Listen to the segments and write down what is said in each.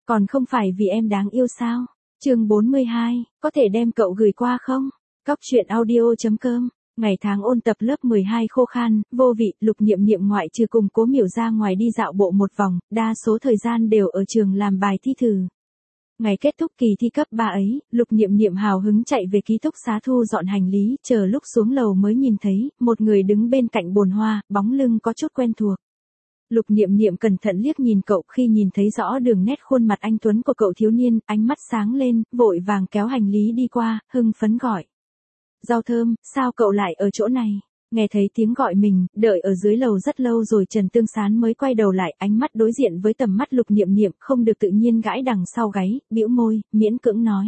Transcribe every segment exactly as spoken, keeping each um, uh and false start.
Còn không phải vì em đáng yêu sao? Chương bốn mươi hai, có thể đem cậu gửi qua không? Cóc truyện audio chấm com. Ngày tháng ôn tập lớp mười hai khô khan, vô vị, Lục Niệm Niệm ngoại trừ cùng Cố Miểu ra ngoài đi dạo bộ một vòng, đa số thời gian đều ở trường làm bài thi thử. Ngày kết thúc kỳ thi cấp ba ấy, Lục Niệm Niệm hào hứng chạy về ký túc xá thu dọn hành lý, chờ lúc xuống lầu mới nhìn thấy, một người đứng bên cạnh bồn hoa, bóng lưng có chút quen thuộc. Lục Niệm Niệm cẩn thận liếc nhìn cậu, khi nhìn thấy rõ đường nét khuôn mặt anh tuấn của cậu thiếu niên, ánh mắt sáng lên, vội vàng kéo hành lý đi qua, hưng phấn gọi. Rau Thơm, sao cậu lại ở chỗ này? Nghe thấy tiếng gọi mình, đợi ở dưới lầu rất lâu rồi Trần Tương Sán mới quay đầu lại, ánh mắt đối diện với tầm mắt Lục Niệm Niệm, không được tự nhiên gãi đằng sau gáy, bĩu môi, miễn cưỡng nói.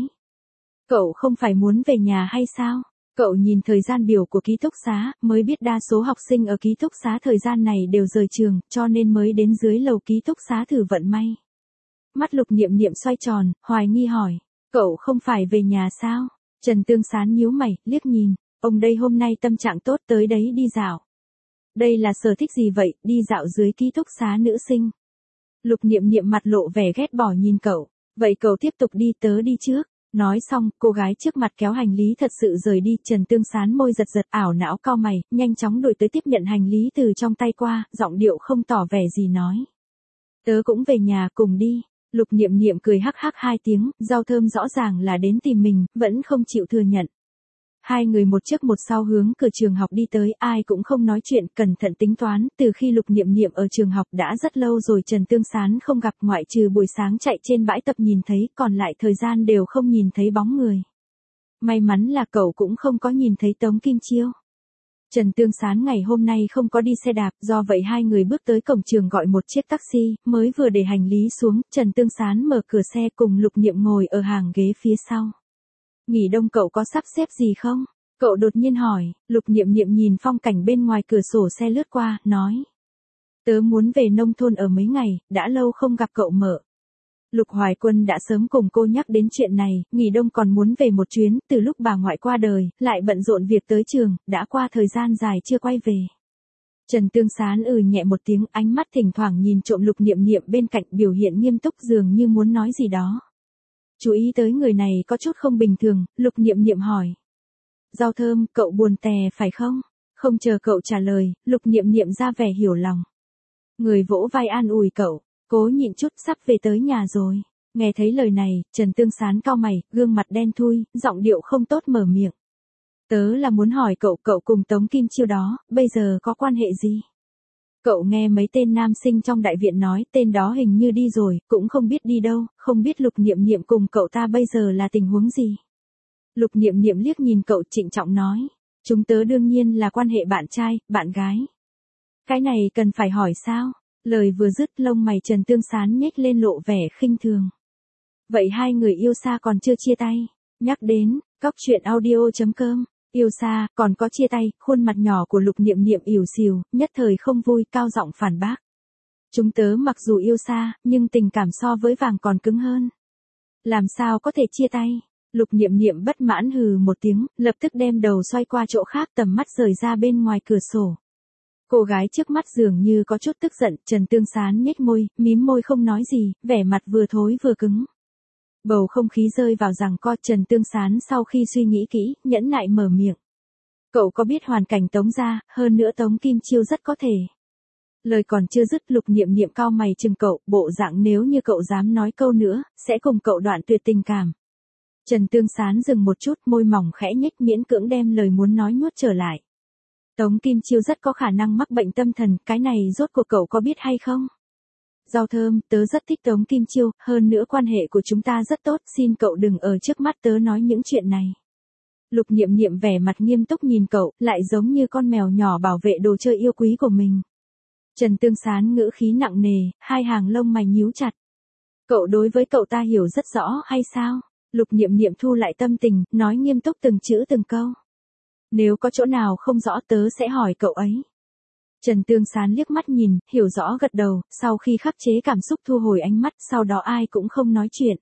Cậu không phải muốn về nhà hay sao? Cậu nhìn thời gian biểu của ký túc xá, mới biết đa số học sinh ở ký túc xá thời gian này đều rời trường, cho nên mới đến dưới lầu ký túc xá thử vận may. Mắt Lục Niệm Niệm xoay tròn, hoài nghi hỏi, cậu không phải về nhà sao? Trần Tương Sán nhíu mày, liếc nhìn, ông đây hôm nay tâm trạng tốt tới đấy đi dạo. Đây là sở thích gì vậy, đi dạo dưới ký túc xá nữ sinh? Lục Niệm Niệm mặt lộ vẻ ghét bỏ nhìn cậu, vậy cậu tiếp tục đi, tớ đi trước. Nói xong, cô gái trước mặt kéo hành lý thật sự rời đi, Trần Tương Sán môi giật giật, ảo não cau mày, nhanh chóng đuổi tới tiếp nhận hành lý từ trong tay qua, giọng điệu không tỏ vẻ gì nói. Tớ cũng về nhà cùng đi. Lục Niệm Niệm cười hắc hắc hai tiếng, Rau Thơm rõ ràng là đến tìm mình, vẫn không chịu thừa nhận. Hai người một trước một sau hướng cửa trường học đi tới, ai cũng không nói chuyện, cẩn thận tính toán, từ khi Lục Niệm Niệm ở trường học đã rất lâu rồi Trần Tương Sán không gặp, ngoại trừ buổi sáng chạy trên bãi tập nhìn thấy, còn lại thời gian đều không nhìn thấy bóng người. May mắn là cậu cũng không có nhìn thấy Tống Kim Chiêu. Trần Tương Sán ngày hôm nay không có đi xe đạp, do vậy hai người bước tới cổng trường gọi một chiếc taxi, mới vừa để hành lý xuống, Trần Tương Sán mở cửa xe cùng Lục Niệm ngồi ở hàng ghế phía sau. Nghỉ đông cậu có sắp xếp gì không? Cậu đột nhiên hỏi. Lục Niệm Niệm nhìn phong cảnh bên ngoài cửa sổ xe lướt qua, nói. Tớ muốn về nông thôn ở mấy ngày, đã lâu không gặp cậu mợ. Lục Hoài Quân đã sớm cùng cô nhắc đến chuyện này, nghỉ đông còn muốn về một chuyến, từ lúc bà ngoại qua đời, lại bận rộn việc tới trường, đã qua thời gian dài chưa quay về. Trần Tương Sán ừ nhẹ một tiếng, ánh mắt thỉnh thoảng nhìn trộm Lục Niệm Niệm bên cạnh, biểu hiện nghiêm túc dường như muốn nói gì đó. Chú ý tới người này có chút không bình thường, Lục Niệm Niệm hỏi. Rau Thơm, cậu buồn tè phải không? Không chờ cậu trả lời, Lục Niệm Niệm ra vẻ hiểu lòng. Người vỗ vai an ủi cậu, cố nhịn chút, sắp về tới nhà rồi. Nghe thấy lời này, Trần Tương Sán cau mày, gương mặt đen thui, giọng điệu không tốt mở miệng. Tớ là muốn hỏi cậu, cậu cùng Tống Kim Chiêu đó, bây giờ có quan hệ gì? Cậu nghe mấy tên nam sinh trong đại viện nói, tên đó hình như đi rồi, cũng không biết đi đâu, không biết Lục Niệm Niệm cùng cậu ta bây giờ là tình huống gì. Lục Niệm Niệm liếc nhìn cậu, trịnh trọng nói, chúng tớ đương nhiên là quan hệ bạn trai, bạn gái. Cái này cần phải hỏi sao? Lời vừa dứt, lông mày Trần Tương Sán nhếch lên lộ vẻ khinh thường. Vậy hai người yêu xa còn chưa chia tay? Nhắc đến, cóc truyện audio chấm com. Yêu xa, còn có chia tay, khuôn mặt nhỏ của Lục Niệm Niệm ỉu xìu, nhất thời không vui, cao giọng phản bác. Chúng tớ mặc dù yêu xa, nhưng tình cảm so với vàng còn cứng hơn. Làm sao có thể chia tay? Lục Niệm Niệm bất mãn hừ một tiếng, lập tức đem đầu xoay qua chỗ khác, tầm mắt rời ra bên ngoài cửa sổ. Cô gái trước mắt dường như có chút tức giận, Trần Tương Sán nhếch môi, mím môi không nói gì, vẻ mặt vừa thối vừa cứng. Bầu không khí rơi vào giằng co, Trần Tương Sán sau khi suy nghĩ kỹ, nhẫn nại mở miệng. Cậu có biết hoàn cảnh Tống gia, hơn nữa Tống Kim Chiêu rất có thể. Lời còn chưa dứt, Lục Niệm Niệm cau mày chừng cậu, bộ dạng nếu như cậu dám nói câu nữa, sẽ cùng cậu đoạn tuyệt tình cảm. Trần Tương Sán dừng một chút, môi mỏng khẽ nhếch, miễn cưỡng đem lời muốn nói nuốt trở lại. Tống Kim Chiêu rất có khả năng mắc bệnh tâm thần, cái này rốt cuộc cậu có biết hay không? Rau Thơm, tớ rất thích Tống Kim Chiêu, hơn nữa quan hệ của chúng ta rất tốt, xin cậu đừng ở trước mắt tớ nói những chuyện này. Lục Niệm Niệm vẻ mặt nghiêm túc nhìn cậu, lại giống như con mèo nhỏ bảo vệ đồ chơi yêu quý của mình. Trần Tương Sán ngữ khí nặng nề, hai hàng lông mày nhíu chặt. Cậu đối với cậu ta hiểu rất rõ hay sao? Lục Niệm Niệm thu lại tâm tình, nói nghiêm túc từng chữ từng câu. Nếu có chỗ nào không rõ tớ sẽ hỏi cậu ấy. Trần Tương Sán liếc mắt nhìn, hiểu rõ gật đầu, sau khi khắc chế cảm xúc thu hồi ánh mắt, sau đó ai cũng không nói chuyện.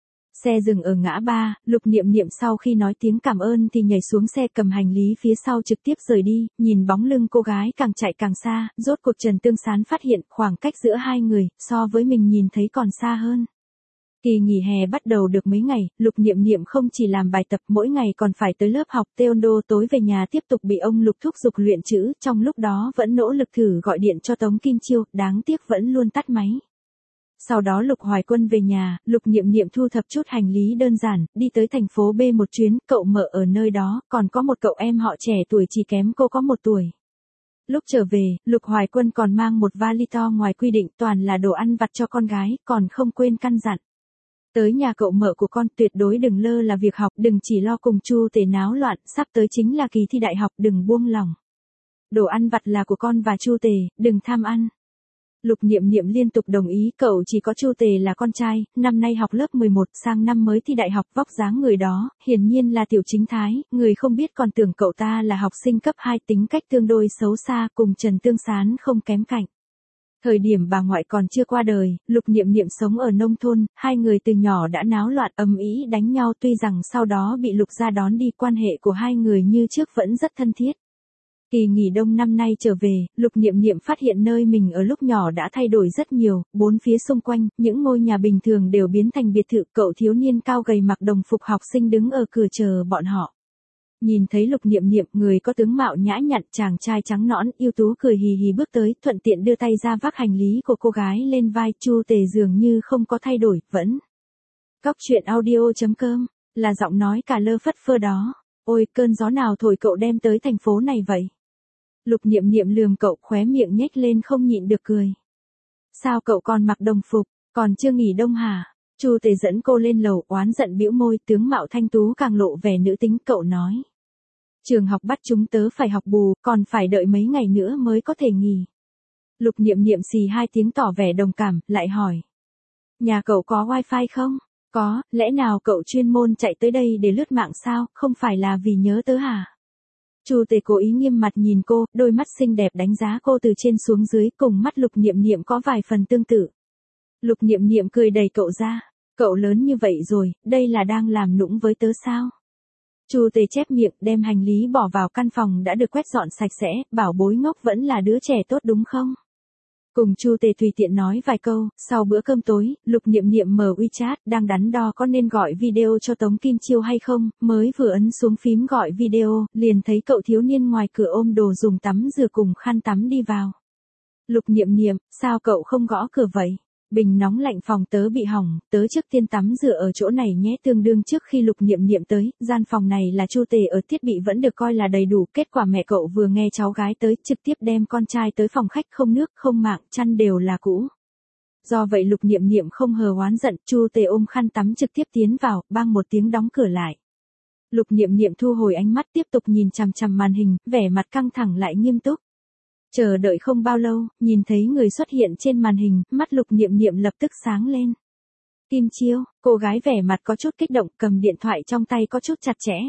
Xe dừng ở ngã ba, Lục Niệm Niệm sau khi nói tiếng cảm ơn thì nhảy xuống xe, cầm hành lý phía sau trực tiếp rời đi, nhìn bóng lưng cô gái càng chạy càng xa, rốt cuộc Trần Tương Sán phát hiện khoảng cách giữa hai người, so với mình nhìn thấy còn xa hơn. Kỳ nghỉ hè bắt đầu được mấy ngày, Lục Niệm Niệm không chỉ làm bài tập mỗi ngày còn phải tới lớp học. Theondo tối về nhà tiếp tục bị ông Lục thúc giục luyện chữ, trong lúc đó vẫn nỗ lực thử gọi điện cho Tống Kim Chiêu, đáng tiếc vẫn luôn tắt máy. Sau đó Lục Hoài Quân về nhà, Lục Niệm Niệm thu thập chút hành lý đơn giản, đi tới thành phố B một chuyến, cậu mợ ở nơi đó, còn có một cậu em họ trẻ tuổi chỉ kém cô có một tuổi. Lúc trở về, Lục Hoài Quân còn mang một vali to ngoài quy định, toàn là đồ ăn vặt cho con gái, còn không quên căn dặn. Tới nhà cậu mợ của con tuyệt đối đừng lơ là việc học, đừng chỉ lo cùng Chu Tề náo loạn, sắp tới chính là kỳ thi đại học, đừng buông lỏng. Đồ ăn vặt là của con và Chu Tề, đừng tham ăn. Lục Niệm Niệm liên tục đồng ý, cậu chỉ có Chu Tề là con trai, năm nay học lớp mười một, sang năm mới thi đại học, vóc dáng người đó, hiển nhiên là Tiểu Chính Thái, người không biết còn tưởng cậu ta là học sinh cấp hai, tính cách tương đối xấu xa, cùng Trần Tương Sán không kém cạnh. Thời điểm bà ngoại còn chưa qua đời, Lục Niệm Niệm sống ở nông thôn, hai người từ nhỏ đã náo loạn ầm ĩ đánh nhau, tuy rằng sau đó bị Lục gia đón đi, quan hệ của hai người như trước vẫn rất thân thiết. Kỳ nghỉ đông năm nay trở về, Lục Niệm Niệm phát hiện nơi mình ở lúc nhỏ đã thay đổi rất nhiều, bốn phía xung quanh, những ngôi nhà bình thường đều biến thành biệt thự, cậu thiếu niên cao gầy mặc đồng phục học sinh đứng ở cửa chờ bọn họ. Nhìn thấy Lục Niệm Niệm, người có tướng mạo nhã nhặn, chàng trai trắng nõn, ưu tú cười hì hì bước tới, thuận tiện đưa tay ra vác hành lý của cô gái lên vai. Chu Tề dường như không có thay đổi, vẫn. Cóc truyện audio chấm com, là giọng nói cả lơ phất phơ đó. Ôi, cơn gió nào thổi cậu đem tới thành phố này vậy? Lục Niệm Niệm lườm cậu, khóe miệng nhếch lên không nhịn được cười. Sao cậu còn mặc đồng phục, còn chưa nghỉ đông hả? Chu Tề dẫn cô lên lầu, oán giận bĩu môi, tướng mạo thanh tú càng lộ vẻ nữ tính, cậu nói. Trường học bắt chúng tớ phải học bù, còn phải đợi mấy ngày nữa mới có thể nghỉ. Lục Niệm Niệm xì hai tiếng tỏ vẻ đồng cảm, lại hỏi. Nhà cậu có wifi không? Có, lẽ nào cậu chuyên môn chạy tới đây để lướt mạng sao, không phải là vì nhớ tớ hả? Chu Tề cố ý nghiêm mặt nhìn cô, đôi mắt xinh đẹp đánh giá cô từ trên xuống dưới, cùng mắt Lục Niệm Niệm có vài phần tương tự. Lục Niệm Niệm cười đẩy cậu ra. Cậu lớn như vậy rồi, đây là đang làm nũng với tớ sao? Chu Tề chép miệng, đem hành lý bỏ vào căn phòng đã được quét dọn sạch sẽ, bảo bối ngốc vẫn là đứa trẻ tốt đúng không? Cùng Chu Tề tùy tiện nói vài câu, sau bữa cơm tối, Lục Niệm Niệm mở WeChat, đang đắn đo có nên gọi video cho Tống Kim Chiêu hay không, mới vừa ấn xuống phím gọi video, liền thấy cậu thiếu niên ngoài cửa ôm đồ dùng tắm rửa cùng khăn tắm đi vào. Lục Niệm Niệm, sao cậu không gõ cửa vậy? Bình nóng lạnh phòng tớ bị hỏng, tớ trước tiên tắm rửa ở chỗ này nhé. Tương đương trước khi Lục Niệm Niệm tới, gian phòng này là Chu Tề ở, thiết bị vẫn được coi là đầy đủ, kết quả mẹ cậu vừa nghe cháu gái tới, trực tiếp đem con trai tới phòng khách, không nước, không mạng, chăn đều là cũ. Do vậy Lục Niệm Niệm không hờ oán giận, Chu Tề ôm khăn tắm trực tiếp tiến vào, bang một tiếng đóng cửa lại. Lục Niệm Niệm thu hồi ánh mắt, tiếp tục nhìn chằm chằm màn hình, vẻ mặt căng thẳng lại nghiêm túc. Chờ đợi không bao lâu, nhìn thấy người xuất hiện trên màn hình, mắt Lục Niệm Niệm lập tức sáng lên. Kim Chiêu, cô gái vẻ mặt có chút kích động, cầm điện thoại trong tay có chút chặt chẽ.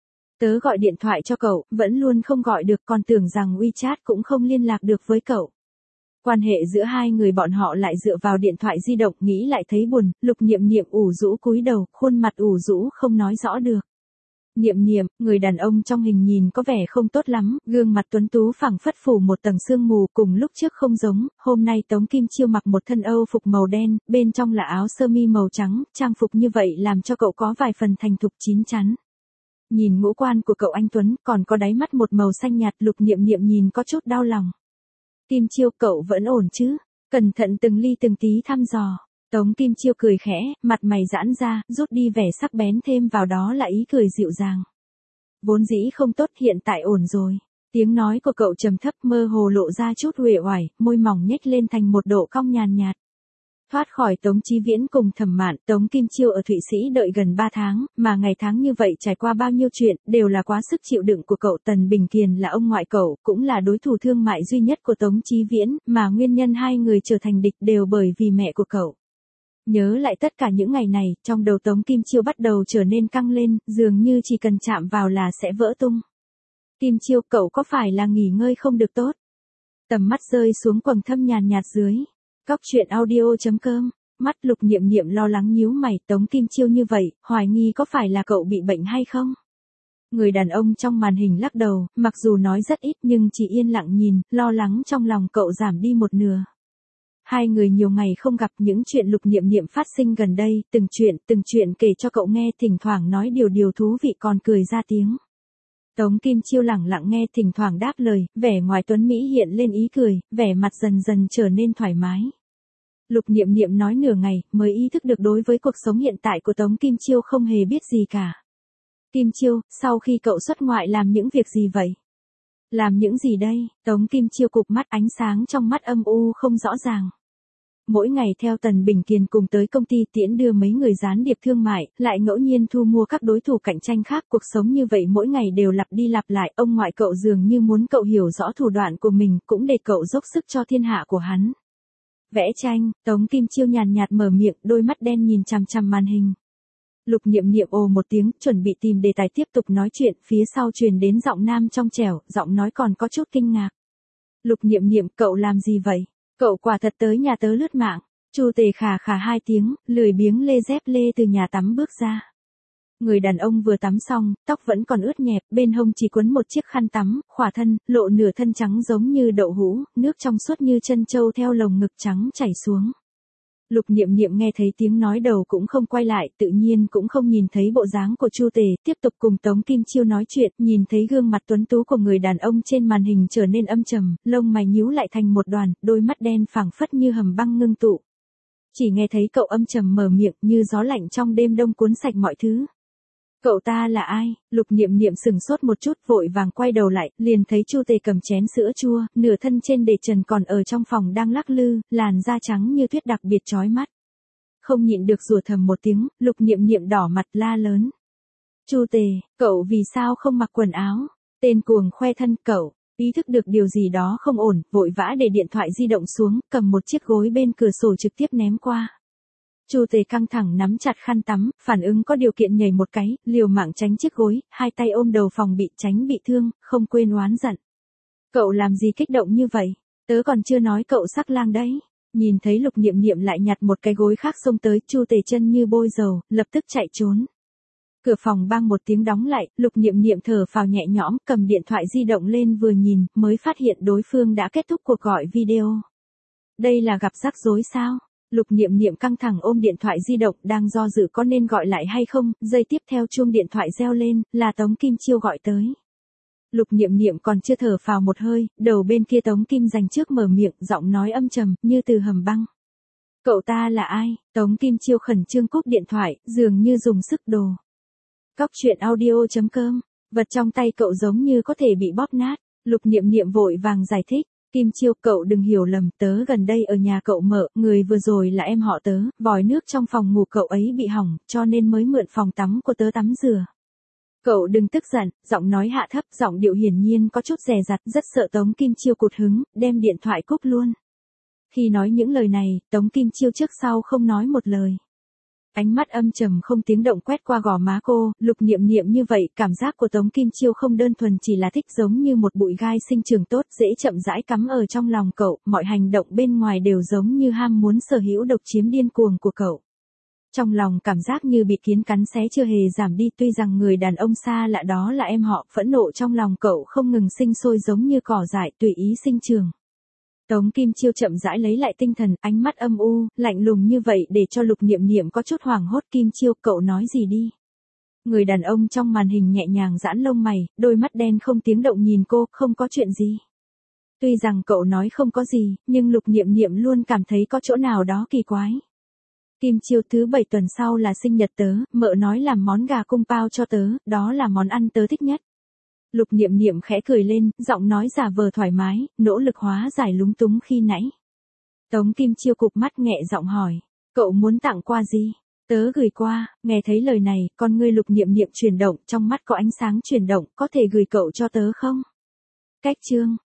Tớ gọi điện thoại cho cậu, vẫn luôn không gọi được, còn tưởng rằng WeChat cũng không liên lạc được với cậu. Quan hệ giữa hai người bọn họ lại dựa vào điện thoại di động, nghĩ lại thấy buồn, Lục Niệm Niệm ủ rũ cúi đầu, khuôn mặt ủ rũ không nói rõ được. Niệm Niệm, người đàn ông trong hình nhìn có vẻ không tốt lắm, gương mặt tuấn tú phảng phất phủ một tầng sương mù, cùng lúc trước không giống. Hôm nay Tống Kim Chiêu mặc một thân Âu phục màu đen, bên trong là áo sơ mi màu trắng, trang phục như vậy làm cho cậu có vài phần thành thục chín chắn. Nhìn ngũ quan của cậu anh tuấn, còn có đáy mắt một màu xanh nhạt, Lục Niệm Niệm nhìn có chút đau lòng. Kim Chiêu, cậu vẫn ổn chứ? Cẩn thận từng ly từng tí thăm dò. Tống Kim Chiêu cười khẽ, mặt mày giãn ra, rút đi vẻ sắc bén, thêm vào đó là ý cười dịu dàng. Vốn dĩ không tốt, hiện tại ổn rồi. Tiếng nói của cậu trầm thấp, mơ hồ lộ ra chút uể oải, môi mỏng nhếch lên thành một độ cong nhàn nhạt. Thoát khỏi Tống Chí Viễn cùng Thẩm Mạn, Tống Kim Chiêu ở Thụy Sĩ đợi gần ba tháng, mà ngày tháng như vậy trải qua bao nhiêu chuyện, đều là quá sức chịu đựng của cậu. Tần Bình Kiền là ông ngoại cậu, cũng là đối thủ thương mại duy nhất của Tống Chí Viễn, mà nguyên nhân hai người trở thành địch đều bởi vì mẹ của cậu. Nhớ lại tất cả những ngày này, trong đầu Tống Kim Chiêu bắt đầu trở nên căng lên, dường như chỉ cần chạm vào là sẽ vỡ tung. Kim Chiêu, cậu có phải là nghỉ ngơi không được tốt? Tầm mắt rơi xuống quầng thâm nhàn nhạt dưới. Cóc truyện audio chấm com, mắt Lục Niệm Niệm lo lắng nhíu mày, Tống Kim Chiêu như vậy, hoài nghi có phải là cậu bị bệnh hay không? Người đàn ông trong màn hình lắc đầu, mặc dù nói rất ít nhưng chỉ yên lặng nhìn, lo lắng trong lòng cậu giảm đi một nửa. Hai người nhiều ngày không gặp, những chuyện Lục Niệm Niệm phát sinh gần đây, từng chuyện, từng chuyện kể cho cậu nghe, thỉnh thoảng nói điều điều thú vị còn cười ra tiếng. Tống Kim Chiêu lẳng lặng nghe, thỉnh thoảng đáp lời, vẻ ngoài tuấn Mỹ hiện lên ý cười, vẻ mặt dần dần trở nên thoải mái. Lục Niệm Niệm nói nửa ngày, mới ý thức được đối với cuộc sống hiện tại của Tống Kim Chiêu không hề biết gì cả. Kim Chiêu, sau khi cậu xuất ngoại làm những việc gì vậy? Làm những gì đây? Tống Kim Chiêu cụp mắt, ánh sáng trong mắt âm u không rõ ràng. Mỗi ngày theo Tần Bình Kiền cùng tới công ty tiễn đưa mấy người gián điệp thương mại, lại ngẫu nhiên thu mua các đối thủ cạnh tranh khác. Cuộc sống như vậy mỗi ngày đều lặp đi lặp lại. Ông ngoại cậu dường như muốn cậu hiểu rõ thủ đoạn của mình, cũng để cậu dốc sức cho thiên hạ của hắn. Vẽ tranh, Tống Kim Chiêu nhàn nhạt mở miệng, đôi mắt đen nhìn chằm chằm màn hình. Lục Niệm Niệm ồ một tiếng, chuẩn bị tìm đề tài tiếp tục nói chuyện, phía sau truyền đến giọng nam trong trẻo, giọng nói còn có chút kinh ngạc. Lục Niệm Niệm, cậu làm gì vậy? Cậu quả thật tới nhà tớ lướt mạng. Chu Tề khà khà hai tiếng, lười biếng lê dép lê từ nhà tắm bước ra. Người đàn ông vừa tắm xong, tóc vẫn còn ướt nhẹp, bên hông chỉ quấn một chiếc khăn tắm, khỏa thân, lộ nửa thân trắng giống như đậu hũ, nước trong suốt như chân trâu theo lồng ngực trắng chảy xuống. Lục Niệm Niệm nghe thấy tiếng nói đầu cũng không quay lại, tự nhiên cũng không nhìn thấy bộ dáng của Chu Tề, tiếp tục cùng Tống Kim Chiêu nói chuyện, nhìn thấy gương mặt tuấn tú của người đàn ông trên màn hình trở nên âm trầm, lông mày nhíu lại thành một đoàn, đôi mắt đen phảng phất như hầm băng ngưng tụ. Chỉ nghe thấy cậu âm trầm mở miệng, như gió lạnh trong đêm đông cuốn sạch mọi thứ. Cậu ta là ai? Lục Niệm Niệm sừng sốt một chút, vội vàng quay đầu lại, liền thấy Chu Tề cầm chén sữa chua, nửa thân trên để trần còn ở trong phòng đang lắc lư, làn da trắng như tuyết đặc biệt chói mắt. Không nhịn được rủa thầm một tiếng, Lục Niệm Niệm đỏ mặt la lớn. Chu Tề, cậu vì sao không mặc quần áo? Tên cuồng khoe thân, cậu, ý thức được điều gì đó không ổn, vội vã để điện thoại di động xuống, cầm một chiếc gối bên cửa sổ trực tiếp ném qua. Chu Tề căng thẳng nắm chặt khăn tắm, phản ứng có điều kiện nhảy một cái, liều mạng tránh chiếc gối, hai tay ôm đầu phòng bị tránh bị thương, không quên oán giận. Cậu làm gì kích động như vậy? Tớ còn chưa nói cậu sắc lang đấy. Nhìn thấy Lục Niệm Niệm lại nhặt một cái gối khác xông tới, Chu Tề chân như bôi dầu, lập tức chạy trốn. Cửa phòng bang một tiếng đóng lại, Lục Niệm Niệm thở phào nhẹ nhõm, cầm điện thoại di động lên vừa nhìn, mới phát hiện đối phương đã kết thúc cuộc gọi video. Đây là gặp rắc rối sao? Lục Niệm Niệm căng thẳng ôm điện thoại di động, đang do dự có nên gọi lại hay không, giây tiếp theo chuông điện thoại reo lên, là Tống Kim Chiêu gọi tới. Lục Niệm Niệm còn chưa thở phào một hơi, đầu bên kia Tống Kim dành trước mở miệng, giọng nói âm trầm, như từ hầm băng. Cậu ta là ai? Tống Kim Chiêu khẩn trương cúp điện thoại, dường như dùng sức đồ. Cóc truyện audio chấm com, vật trong tay cậu giống như có thể bị bóp nát. Lục Niệm Niệm vội vàng giải thích. Kim Chiêu, cậu đừng hiểu lầm, tớ gần đây ở nhà cậu mợ, người vừa rồi là em họ tớ, vòi nước trong phòng ngủ cậu ấy bị hỏng, cho nên mới mượn phòng tắm của tớ tắm rửa. Cậu đừng tức giận, giọng nói hạ thấp, giọng điệu hiển nhiên có chút dè dặt, rất sợ Tống Kim Chiêu cụt hứng, đem điện thoại cúp luôn. Khi nói những lời này, Tống Kim Chiêu trước sau không nói một lời. Ánh mắt âm trầm không tiếng động quét qua gò má cô, Lục Niệm Niệm như vậy, cảm giác của Tống Kim Chiêu không đơn thuần chỉ là thích, giống như một bụi gai sinh trưởng tốt, dễ chậm rãi cắm ở trong lòng cậu, mọi hành động bên ngoài đều giống như ham muốn sở hữu độc chiếm điên cuồng của cậu. Trong lòng cảm giác như bị kiến cắn xé chưa hề giảm đi, tuy rằng người đàn ông xa lạ đó là em họ, phẫn nộ trong lòng cậu không ngừng sinh sôi giống như cỏ dại tùy ý sinh trường. Tống Kim Chiêu chậm rãi lấy lại tinh thần, ánh mắt âm u, lạnh lùng như vậy để cho Lục Niệm Niệm có chút hoảng hốt. Kim Chiêu, cậu nói gì đi? Người đàn ông trong màn hình nhẹ nhàng giãn lông mày, đôi mắt đen không tiếng động nhìn cô, không có chuyện gì. Tuy rằng cậu nói không có gì, nhưng Lục Niệm Niệm luôn cảm thấy có chỗ nào đó kỳ quái. Kim Chiêu, thứ bảy tuần sau là sinh nhật tớ, mợ nói làm món gà cung pao cho tớ, đó là món ăn tớ thích nhất. Lục Niệm Niệm khẽ cười lên, giọng nói giả vờ thoải mái, nỗ lực hóa giải lúng túng khi nãy. Tống Kim Chiêu cụp mắt nghẹ giọng hỏi, cậu muốn tặng quà gì? Tớ gửi qua. Nghe thấy lời này, con ngươi Lục Niệm Niệm chuyển động, trong mắt có ánh sáng chuyển động, có thể gửi cậu cho tớ không? Cách chương